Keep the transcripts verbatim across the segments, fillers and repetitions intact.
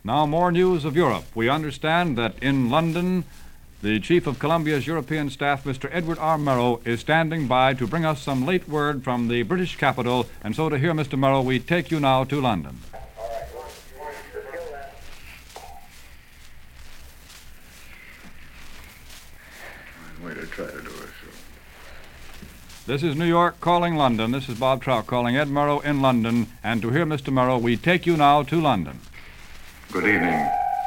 Now, more news of Europe. We understand that in London, the Chief of Columbia's European staff, Mister Edward R. Murrow, is standing by to bring us some late word from the British capital. And so to hear Mister Murrow, we take you now to London. Way to try to do it, so. This is New York calling London. This is Bob Trout calling Ed Murrow in London. And to hear Mister Murrow, we take you now to London. Good evening.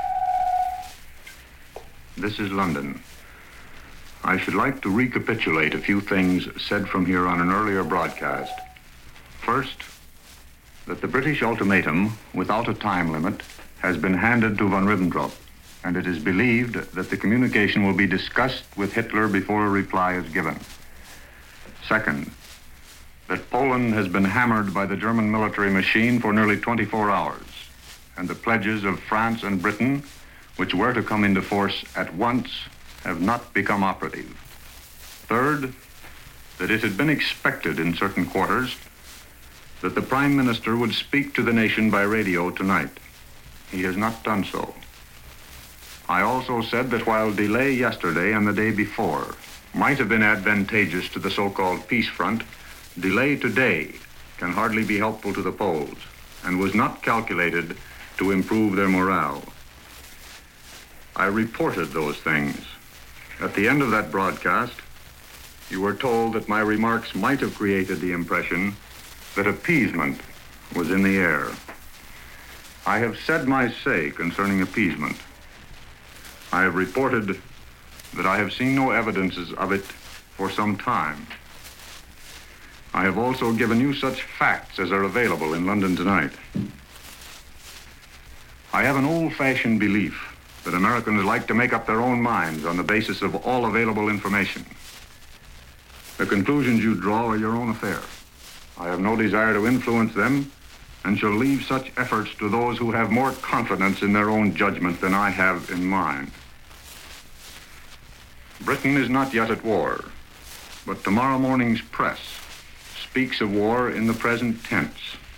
This is London. I should like to recapitulate a few things said from here on an earlier broadcast. First, that the British ultimatum, without a time limit, has been handed to von Ribbentrop, and it is believed that the communication will be discussed with Hitler before a reply is given. Second, that Poland has been hammered by the German military machine for nearly twenty-four hours, and the pledges of France and Britain, which were to come into force at once, have not become operative. Third, that it had been expected in certain quarters that the Prime Minister would speak to the nation by radio tonight. He has not done so. I also said that while delay yesterday and the day before might have been advantageous to the so-called peace front, delay today can hardly be helpful to the Poles and was not calculated to improve their morale. I reported those things. At the end of that broadcast, you were told that my remarks might have created the impression that appeasement was in the air. I have said my say concerning appeasement. I have reported that I have seen no evidences of it for some time. I have also given you such facts as are available in London tonight. I have an old-fashioned belief that Americans like to make up their own minds on the basis of all available information. The conclusions you draw are your own affair. I have no desire to influence them and shall leave such efforts to those who have more confidence in their own judgment than I have in mine. Britain is not yet at war, but tomorrow morning's press speaks of war in the present tense.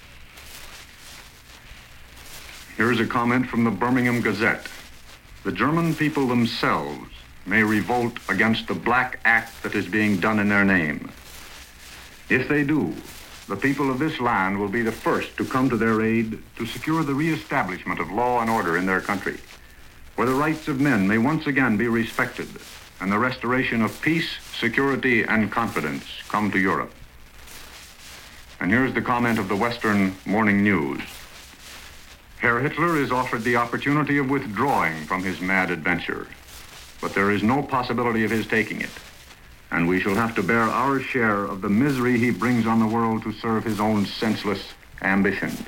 Here's a comment from the Birmingham Gazette. The German people themselves may revolt against the black act that is being done in their name. If they do, the people of this land will be the first to come to their aid to secure the reestablishment of law and order in their country, where the rights of men may once again be respected and the restoration of peace, security, and confidence come to Europe. And here's the comment of the Western Morning News. Herr Hitler is offered the opportunity of withdrawing from his mad adventure, but there is no possibility of his taking it, and we shall have to bear our share of the misery he brings on the world to serve his own senseless ambitions.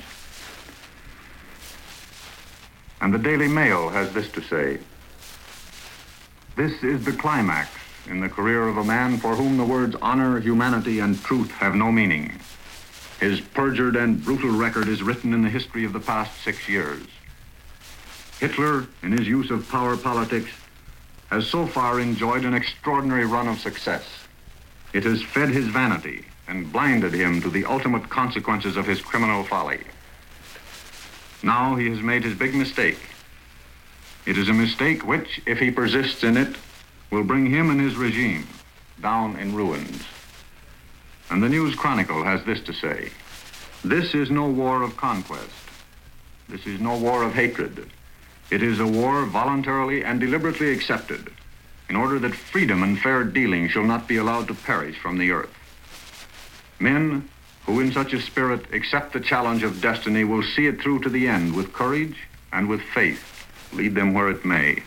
And the Daily Mail has this to say. This is the climax in the career of a man for whom the words honor, humanity, and truth have no meaning. His perjured and brutal record is written in the history of the past six years. Hitler, in his use of power politics, has so far enjoyed an extraordinary run of success. It has fed his vanity and blinded him to the ultimate consequences of his criminal folly. Now he has made his big mistake. It is a mistake which, if he persists in it, will bring him and his regime down in ruins. And the News Chronicle has this to say. This is no war of conquest. This is no war of hatred. It is a war voluntarily and deliberately accepted in order that freedom and fair dealing shall not be allowed to perish from the earth. Men who in such a spirit accept the challenge of destiny will see it through to the end with courage and with faith, lead them where it may.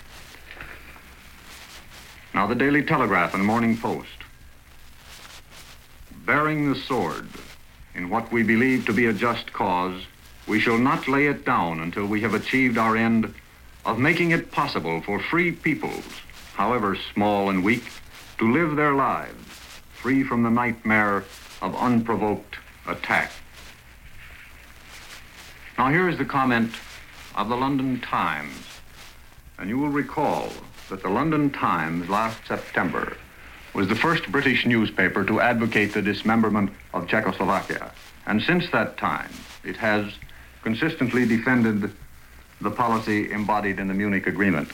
Now the Daily Telegraph and Morning Post. Bearing the sword in what we believe to be a just cause, we shall not lay it down until we have achieved our end of making it possible for free peoples, however small and weak, to live their lives free from the nightmare of unprovoked attack. Now here is the comment of the London Times. And you will recall that the London Times last September was the first British newspaper to advocate the dismemberment of Czechoslovakia. And since that time, it has consistently defended the policy embodied in the Munich Agreement.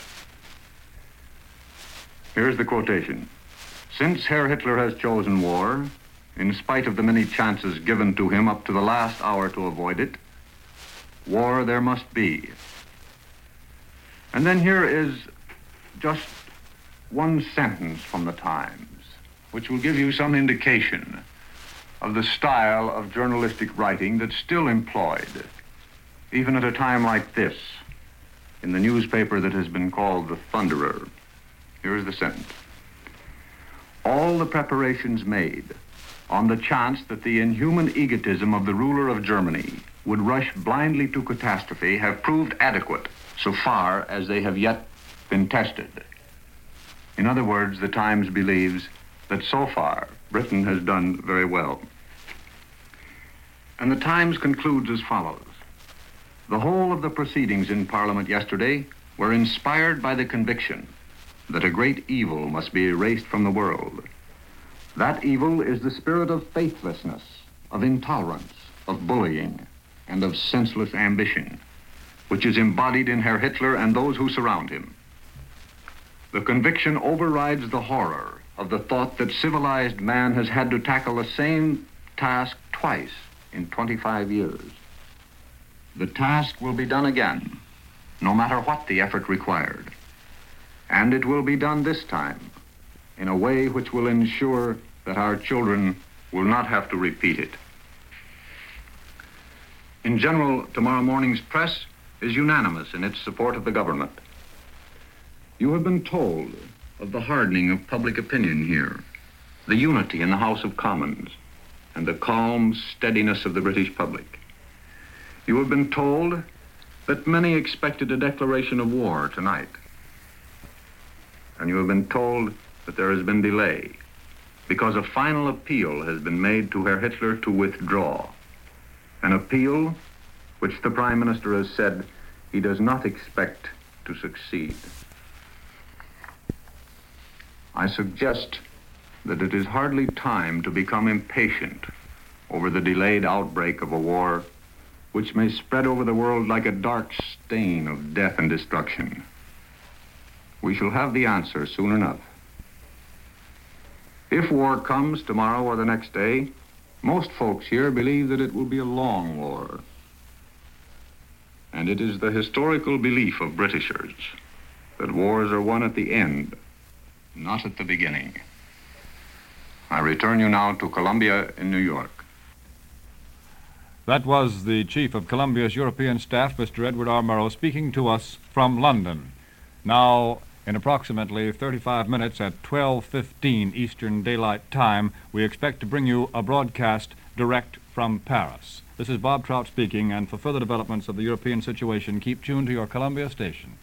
Here's the quotation. Since Herr Hitler has chosen war, in spite of the many chances given to him up to the last hour to avoid it, war there must be. And then here is just one sentence from the Times, which will give you some indication of the style of journalistic writing that's still employed, even at a time like this, in the newspaper that has been called the Thunderer. Here is the sentence. All the preparations made on the chance that the inhuman egotism of the ruler of Germany would rush blindly to catastrophe have proved adequate so far as they have yet been tested. In other words, the Times believes that so far Britain has done very well. And the Times concludes as follows. The whole of the proceedings in Parliament yesterday were inspired by the conviction that a great evil must be erased from the world. That evil is the spirit of faithlessness, of intolerance, of bullying, and of senseless ambition, which is embodied in Herr Hitler and those who surround him. The conviction overrides the horror of the thought that civilized man has had to tackle the same task twice in twenty-five years. The task will be done again, no matter what the effort required. And it will be done this time in a way which will ensure that our children will not have to repeat it. In general, tomorrow morning's press is unanimous in its support of the government. You have been told of the hardening of public opinion here, the unity in the House of Commons, and the calm steadiness of the British public. You have been told that many expected a declaration of war tonight. And you have been told that there has been delay because a final appeal has been made to Herr Hitler to withdraw. An appeal which the Prime Minister has said he does not expect to succeed. I suggest that it is hardly time to become impatient over the delayed outbreak of a war which may spread over the world like a dark stain of death and destruction. We shall have the answer soon enough. If war comes tomorrow or the next day, most folks here believe that it will be a long war. And it is the historical belief of Britishers that wars are won at the end, not at the beginning. I return you now to Columbia in New York. That was the Chief of Columbia's European Staff, Mister Edward R. Murrow, speaking to us from London. Now, in approximately thirty-five minutes at twelve fifteen Eastern Daylight Time, we expect to bring you a broadcast direct from Paris. This is Bob Trout speaking, and for further developments of the European situation, keep tuned to your Columbia station.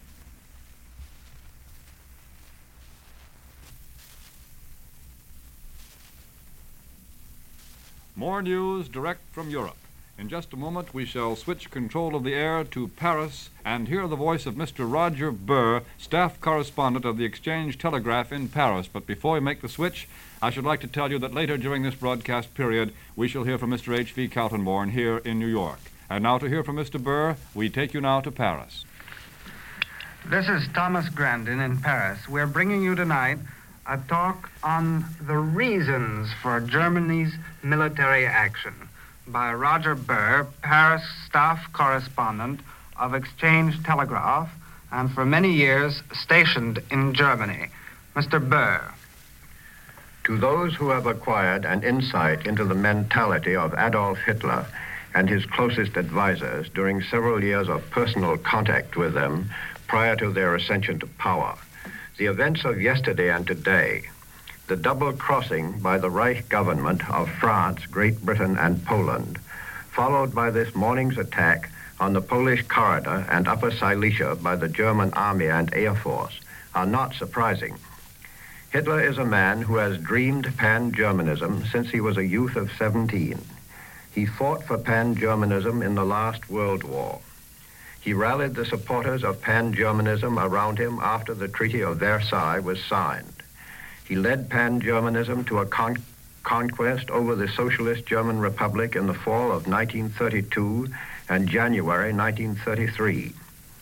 More news direct from Europe. In just a moment, we shall switch control of the air to Paris and hear the voice of Mister Roger Burr, staff correspondent of the Exchange Telegraph in Paris. But before we make the switch, I should like to tell you that later during this broadcast period, we shall hear from Mister H V Kaltenborn here in New York. And now to hear from Mister Burr, we take you now to Paris. This is Thomas Grandin in Paris. We're bringing you tonight a talk on the reasons for Germany's military action by Roger Burr, Paris staff correspondent of Exchange Telegraph, and for many years stationed in Germany. Mister Burr. To those who have acquired an insight into the mentality of Adolf Hitler and his closest advisors during several years of personal contact with them prior to their ascension to power, the events of yesterday and today, the double crossing by the Reich government of France, Great Britain, and Poland, followed by this morning's attack on the Polish corridor and Upper Silesia by the German Army and Air Force, are not surprising. Hitler is a man who has dreamed pan-Germanism since he was a youth of seventeen. He fought for pan-Germanism in the last World War. He rallied the supporters of pan-Germanism around him after the Treaty of Versailles was signed. He led pan-Germanism to a con conquest over the Socialist German Republic in the fall of nineteen thirty-two and January nineteen thirty-three.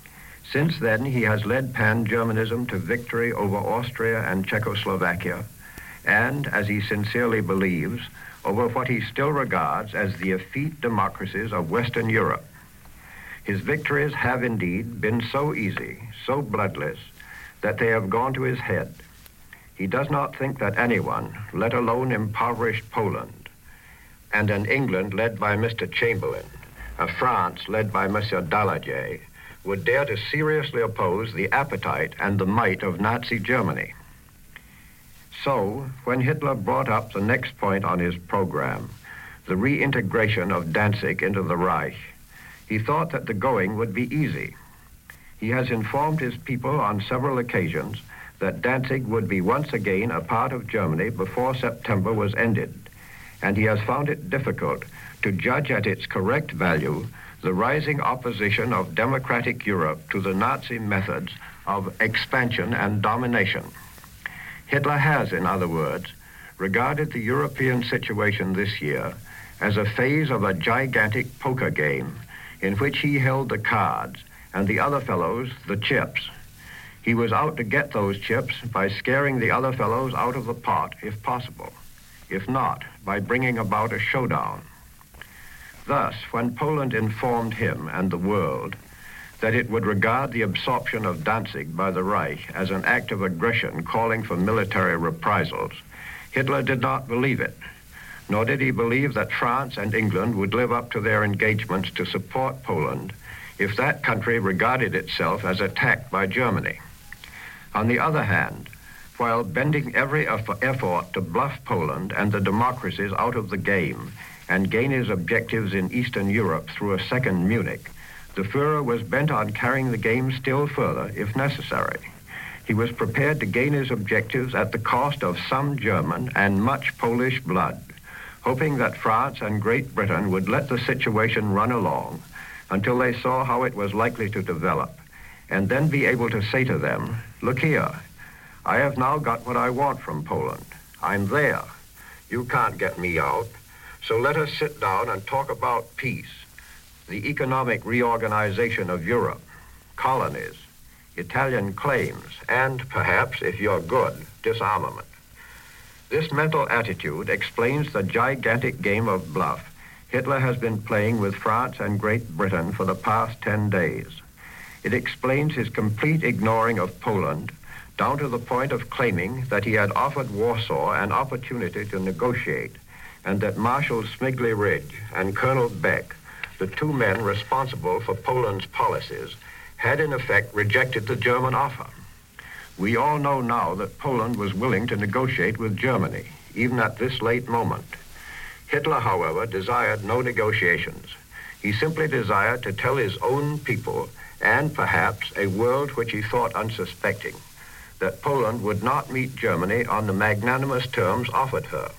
Since then, he has led pan-Germanism to victory over Austria and Czechoslovakia, and, as he sincerely believes, over what he still regards as the effete democracies of Western Europe. His victories have indeed been so easy, so bloodless, that they have gone to his head. He does not think that anyone, let alone impoverished Poland, and an England led by Mister Chamberlain, a France led by Monsieur Daladier, would dare to seriously oppose the appetite and the might of Nazi Germany. So, when Hitler brought up the next point on his program, the reintegration of Danzig into the Reich, he thought that the going would be easy. He has informed his people on several occasions that Danzig would be once again a part of Germany before September was ended, and he has found it difficult to judge at its correct value the rising opposition of democratic Europe to the Nazi methods of expansion and domination. Hitler has, in other words, regarded the European situation this year as a phase of a gigantic poker game in which he held the cards and the other fellows the chips. He was out to get those chips by scaring the other fellows out of the pot, if possible, if not, by bringing about a showdown. Thus, when Poland informed him and the world that it would regard the absorption of Danzig by the Reich as an act of aggression calling for military reprisals, Hitler did not believe it, nor did he believe that France and England would live up to their engagements to support Poland if that country regarded itself as attacked by Germany. On the other hand, while bending every effort to bluff Poland and the democracies out of the game and gain his objectives in Eastern Europe through a second Munich, the Führer was bent on carrying the game still further if necessary. He was prepared to gain his objectives at the cost of some German and much Polish blood, hoping that France and Great Britain would let the situation run along until they saw how it was likely to develop, and then be able to say to them, "Look here, I have now got what I want from Poland. I'm there. You can't get me out. So let us sit down and talk about peace, the economic reorganization of Europe, colonies, Italian claims, and perhaps, if you're good, disarmament." This mental attitude explains the gigantic game of bluff Hitler has been playing with France and Great Britain for the past ten days. It explains his complete ignoring of Poland, down to the point of claiming that he had offered Warsaw an opportunity to negotiate, and that Marshal Smigly-Ridge and Colonel Beck, the two men responsible for Poland's policies, had in effect rejected the German offer. We all know now that Poland was willing to negotiate with Germany, even at this late moment. Hitler, however, desired no negotiations. He simply desired to tell his own people, and perhaps a world which he thought unsuspecting, that Poland would not meet Germany on the magnanimous terms offered her.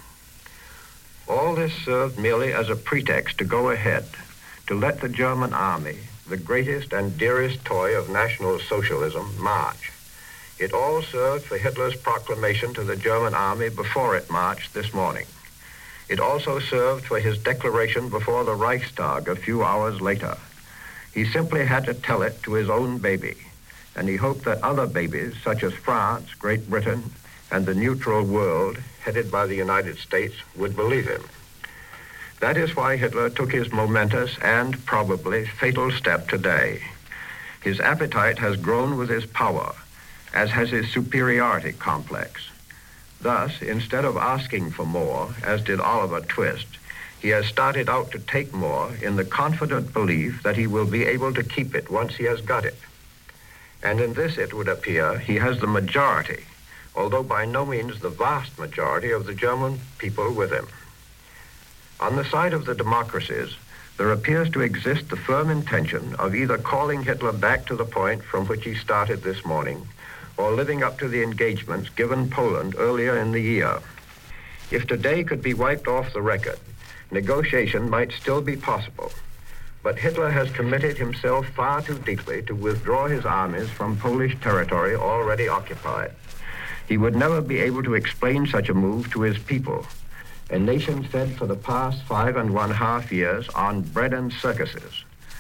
All this served merely as a pretext to go ahead, to let the German army, the greatest and dearest toy of National Socialism, march. It all served for Hitler's proclamation to the German army before it marched this morning. It also served for his declaration before the Reichstag a few hours later. He simply had to tell it to his own baby, and he hoped that other babies, such as France, Great Britain, and the neutral world, headed by the United States, would believe him. That is why Hitler took his momentous and probably fatal step today. His appetite has grown with his power, as has his superiority complex. Thus, instead of asking for more, as did Oliver Twist, he has started out to take more in the confident belief that he will be able to keep it once he has got it. And in this, it would appear, he has the majority, although by no means the vast majority of the German people with him. On the side of the democracies, there appears to exist the firm intention of either calling Hitler back to the point from which he started this morning, or living up to the engagements given Poland earlier in the year. If today could be wiped off the record, negotiation might still be possible. But Hitler has committed himself far too deeply to withdraw his armies from Polish territory already occupied. He would never be able to explain such a move to his people, a nation fed for the past five and one half years on bread and circuses.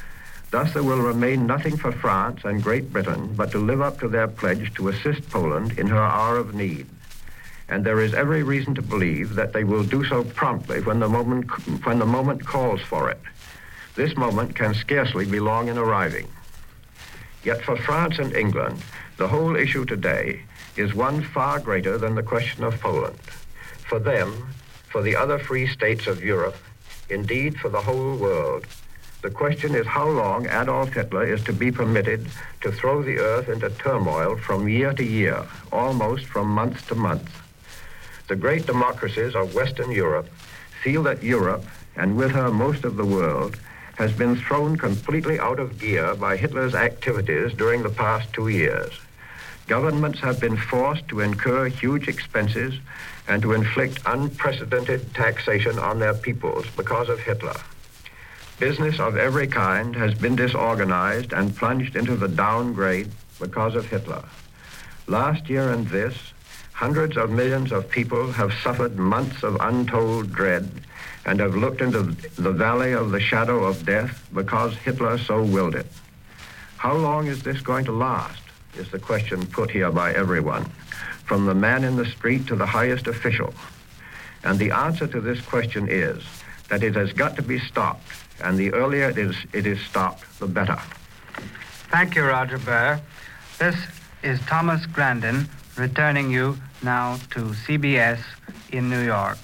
Thus there will remain nothing for France and Great Britain but to live up to their pledge to assist Poland in her hour of need. And there is every reason to believe that they will do so promptly when the moment, when the moment calls for it. This moment can scarcely be long in arriving. Yet for France and England, the whole issue today is one far greater than the question of Poland. For them, for the other free states of Europe, indeed for the whole world, the question is how long Adolf Hitler is to be permitted to throw the earth into turmoil from year to year, almost from month to month. The great democracies of Western Europe feel that Europe, and with her most of the world, has been thrown completely out of gear by Hitler's activities during the past two years. Governments have been forced to incur huge expenses and to inflict unprecedented taxation on their peoples because of Hitler. Business of every kind has been disorganized and plunged into the downgrade because of Hitler. Last year and this, hundreds of millions of people have suffered months of untold dread and have looked into the valley of the shadow of death because Hitler so willed it. How long is this going to last, is the question put here by everyone, from the man in the street to the highest official. And the answer to this question is that it has got to be stopped, and the earlier it is, it is stopped, the better. Thank you, Roger Burr. This is Thomas Grandin returning you now to C B S in New York.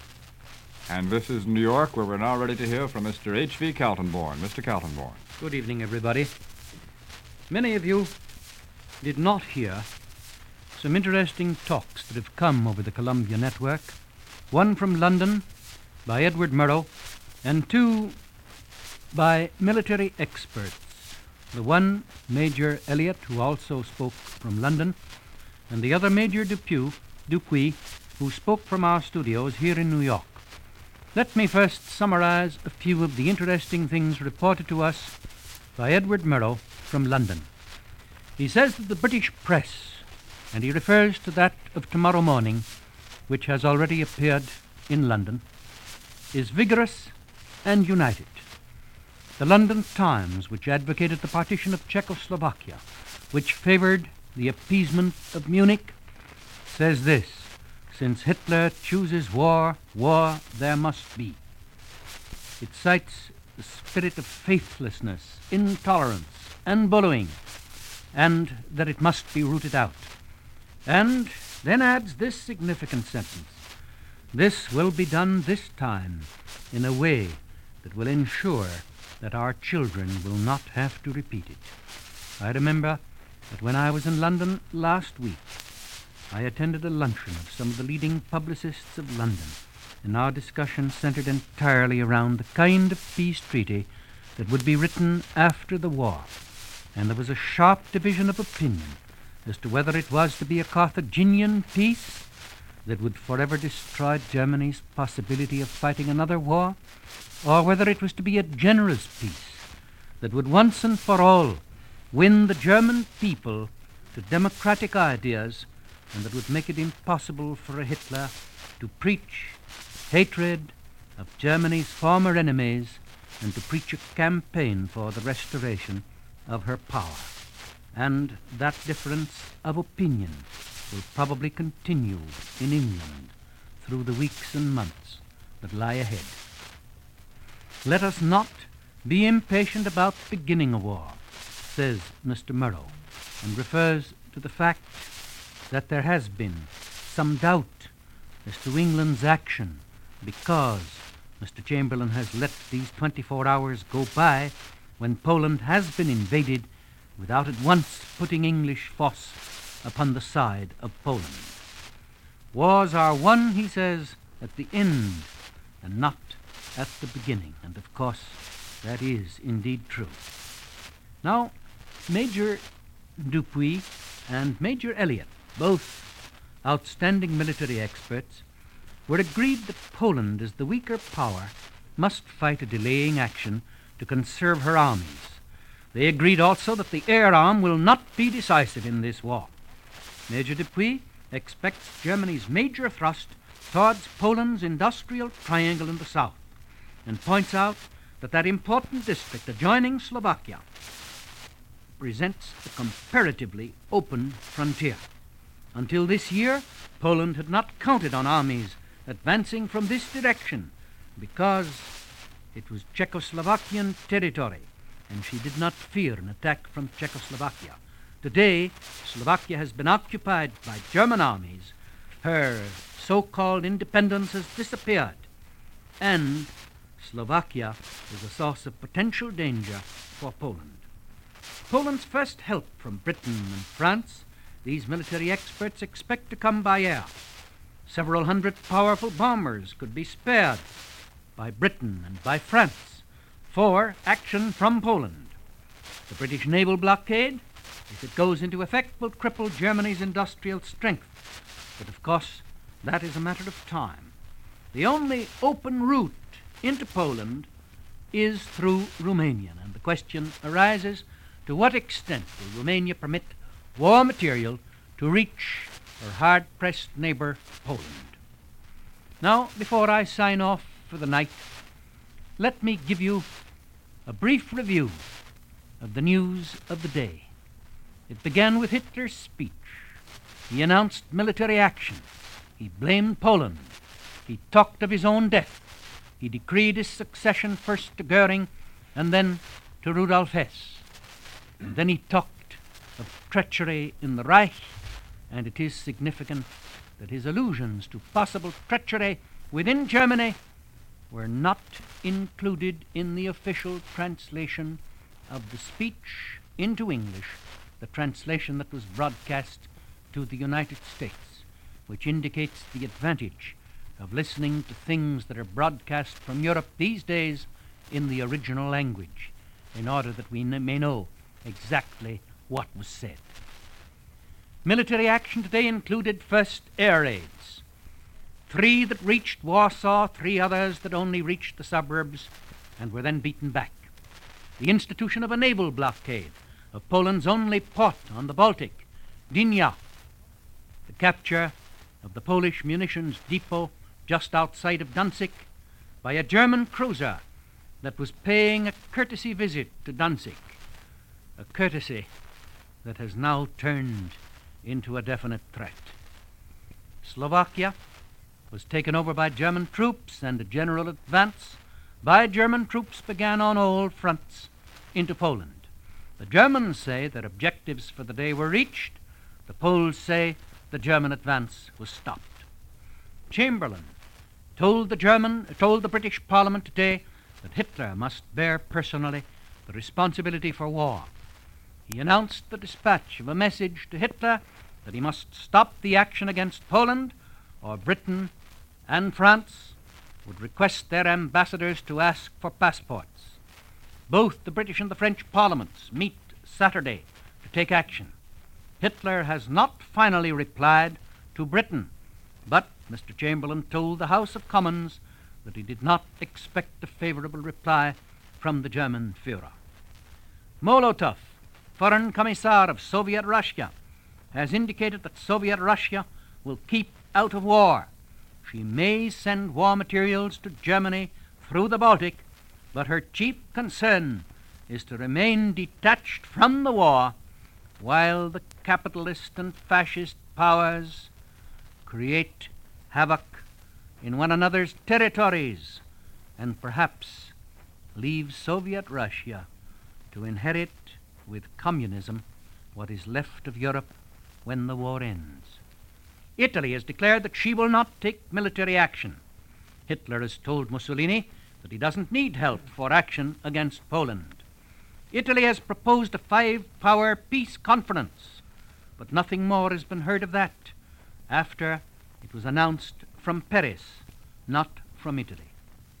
And this is New York, where we're now ready to hear from Mister H V Kaltenborn. Mister Kaltenborn. Good evening, everybody. Many of you did not hear some interesting talks that have come over the Columbia Network. One from London by Edward Murrow, and two by military experts. The one, Major Elliott, who also spoke from London, and the other, Major Dupuy, Dupuy, who spoke from our studios here in New York. Let me first summarize a few of the interesting things reported to us by Edward Murrow from London. He says that the British press, and he refers to that of tomorrow morning, which has already appeared in London, is vigorous and united. The London Times, which advocated the partition of Czechoslovakia, which favored the appeasement of Munich, says this: since Hitler chooses war, war there must be. It cites the spirit of faithlessness, intolerance, and bullying, and that it must be rooted out. And then adds this significant sentence: this will be done this time in a way that will ensure that our children will not have to repeat it. I remember that when I was in London last week, I attended a luncheon of some of the leading publicists of London, and our discussion centered entirely around the kind of peace treaty that would be written after the war, and there was a sharp division of opinion as to whether it was to be a Carthaginian peace that would forever destroy Germany's possibility of fighting another war, or whether it was to be a generous peace that would once and for all win the German people to democratic ideas, and that would make it impossible for a Hitler to preach hatred of Germany's former enemies and to preach a campaign for the restoration of her power. And that difference of opinion will probably continue in England through the weeks and months that lie ahead. Let us not be impatient about beginning a war, says Mister Murrow, and refers to the fact that there has been some doubt as to England's action because Mister Chamberlain has let these twenty-four hours go by when Poland has been invaded without at once putting English force upon the side of Poland. Wars are won, he says, at the end and not at the beginning, and of course that is indeed true. Now, Major Dupuy and Major Elliott, both outstanding military experts, were agreed that Poland, as the weaker power, must fight a delaying action to conserve her armies. They agreed also that the air arm will not be decisive in this war. Major Dupuy expects Germany's major thrust towards Poland's industrial triangle in the south, and points out that that important district adjoining Slovakia presents a comparatively open frontier. Until this year, Poland had not counted on armies advancing from this direction because it was Czechoslovakian territory, and she did not fear an attack from Czechoslovakia. Today, Slovakia has been occupied by German armies. Her so-called independence has disappeared, and Slovakia is a source of potential danger for Poland. Poland's first help from Britain and France, these military experts expect to come by air. Several hundred powerful bombers could be spared by Britain and by France for action from Poland. The British naval blockade, if it goes into effect, will cripple Germany's industrial strength. But of course, that is a matter of time. The only open route into Poland is through Romania, and the question arises, to what extent will Romania permit war material to reach her hard-pressed neighbor, Poland? Now, before I sign off for the night, let me give you a brief review of the news of the day. It began with Hitler's speech. He announced military action. He blamed Poland. He talked of his own death. He decreed his succession first to Goering and then to Rudolf Hess. And then he talked of treachery in the Reich, and it is significant that his allusions to possible treachery within Germany were not included in the official translation of the speech into English, the translation that was broadcast to the United States, which indicates the advantage of listening to things that are broadcast from Europe these days in the original language, in order that we may know exactly what was said. Military action today included first air raids. Three that reached Warsaw, three others that only reached the suburbs and were then beaten back. The institution of a naval blockade of Poland's only port on the Baltic, Gdynia. The capture of the Polish munitions depot just outside of Danzig by a German cruiser that was paying a courtesy visit to Danzig, a courtesy that has now turned into a definite threat. Slovakia was taken over by German troops, and a general advance by German troops began on all fronts into Poland. The Germans say their objectives for the day were reached. The Poles say the German advance was stopped. Chamberlain told the German, told the British Parliament today that Hitler must bear personally the responsibility for war. He announced the dispatch of a message to Hitler that he must stop the action against Poland, or Britain and France would request their ambassadors to ask for passports. Both the British and the French parliaments meet Saturday to take action. Hitler has not finally replied to Britain, but Mister Chamberlain told the House of Commons that he did not expect a favorable reply from the German Führer. Molotov, Foreign Commissar of Soviet Russia, has indicated that Soviet Russia will keep out of war. She may send war materials to Germany through the Baltic, but her chief concern is to remain detached from the war while the capitalist and fascist powers create havoc in one another's territories and perhaps leave Soviet Russia to inherit with communism what is left of Europe when the war ends. Italy has declared that she will not take military action. Hitler has told Mussolini that he doesn't need help for action against Poland. Italy has proposed a five-power peace conference, but nothing more has been heard of that after it was announced from Paris, not from Italy.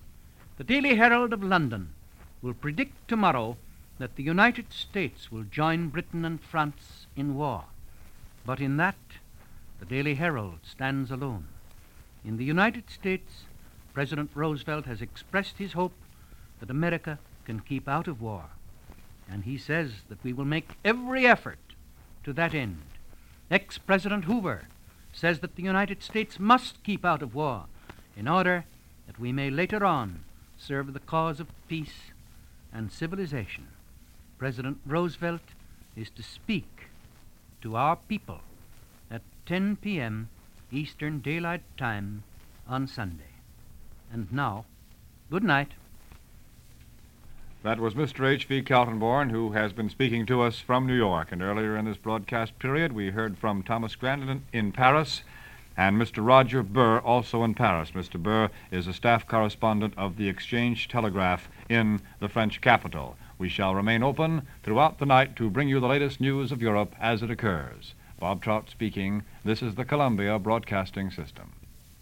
The Daily Herald of London will predict tomorrow that the United States will join Britain and France in war. But in that, the Daily Herald stands alone. In the United States, President Roosevelt has expressed his hope that America can keep out of war, and he says that we will make every effort to that end. Ex-President Hoover says that the United States must keep out of war in order that we may later on serve the cause of peace and civilization, President Roosevelt is to speak to our people at ten p.m. Eastern Daylight Time on Sunday. And now, good night. That was Mister H V Kaltenborn, who has been speaking to us from New York. And earlier in this broadcast period, we heard from Thomas Grandin in Paris and Mister Roger Burr, also in Paris. Mister Burr is a staff correspondent of the Exchange Telegraph in the French capital. We shall remain open throughout the night to bring you the latest news of Europe as it occurs. Bob Trout speaking. This is the Columbia Broadcasting System.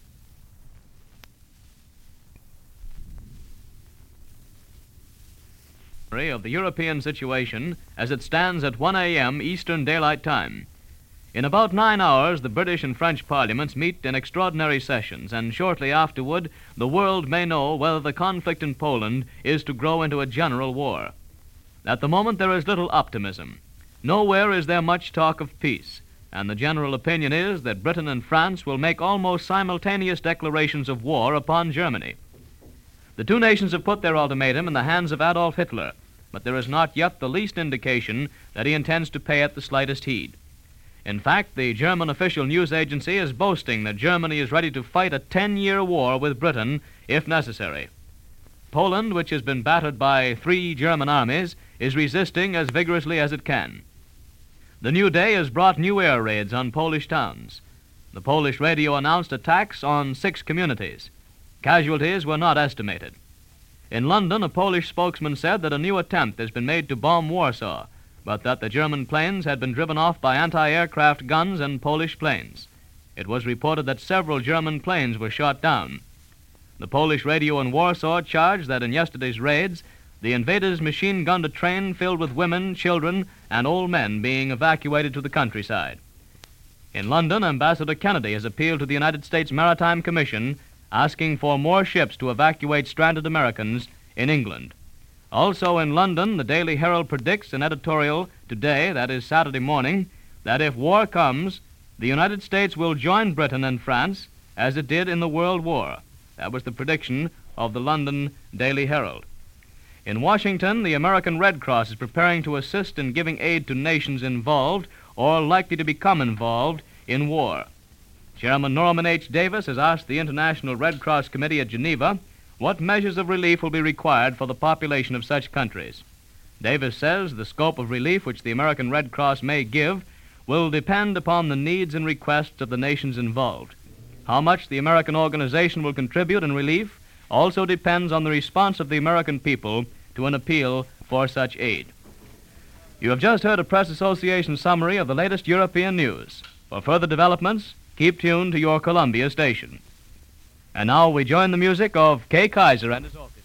Of the European situation as it stands at one a.m. Eastern Daylight Time. In about nine hours, the British and French parliaments meet in extraordinary sessions, and shortly afterward, the world may know whether the conflict in Poland is to grow into a general war. At the moment, there is little optimism. Nowhere is there much talk of peace, and the general opinion is that Britain and France will make almost simultaneous declarations of war upon Germany. The two nations have put their ultimatum in the hands of Adolf Hitler, but there is not yet the least indication that he intends to pay it the slightest heed. In fact, the German official news agency is boasting that Germany is ready to fight a ten-year war with Britain if necessary. Poland, which has been battered by three German armies, is resisting as vigorously as it can. The new day has brought new air raids on Polish towns. The Polish radio announced attacks on six communities. Casualties were not estimated. In London, a Polish spokesman said that a new attempt has been made to bomb Warsaw, but that the German planes had been driven off by anti-aircraft guns and Polish planes. It was reported that several German planes were shot down. The Polish radio in Warsaw charged that in yesterday's raids, the invaders machine-gunned a train filled with women, children, and old men being evacuated to the countryside. In London, Ambassador Kennedy has appealed to the United States Maritime Commission asking for more ships to evacuate stranded Americans in England. Also in London, the Daily Herald predicts an editorial today, that is Saturday morning, that if war comes, the United States will join Britain and France as it did in the World War. That was the prediction of the London Daily Herald. In Washington, the American Red Cross is preparing to assist in giving aid to nations involved or likely to become involved in war. Chairman Norman H. Davis has asked the International Red Cross Committee at Geneva what measures of relief will be required for the population of such countries. Davis says the scope of relief which the American Red Cross may give will depend upon the needs and requests of the nations involved. How much the American organization will contribute in relief also depends on the response of the American people to an appeal for such aid. You have just heard a Press Association summary of the latest European news. For further developments, keep tuned to your Columbia station. And now we join the music of Kay Kaiser and his orchestra.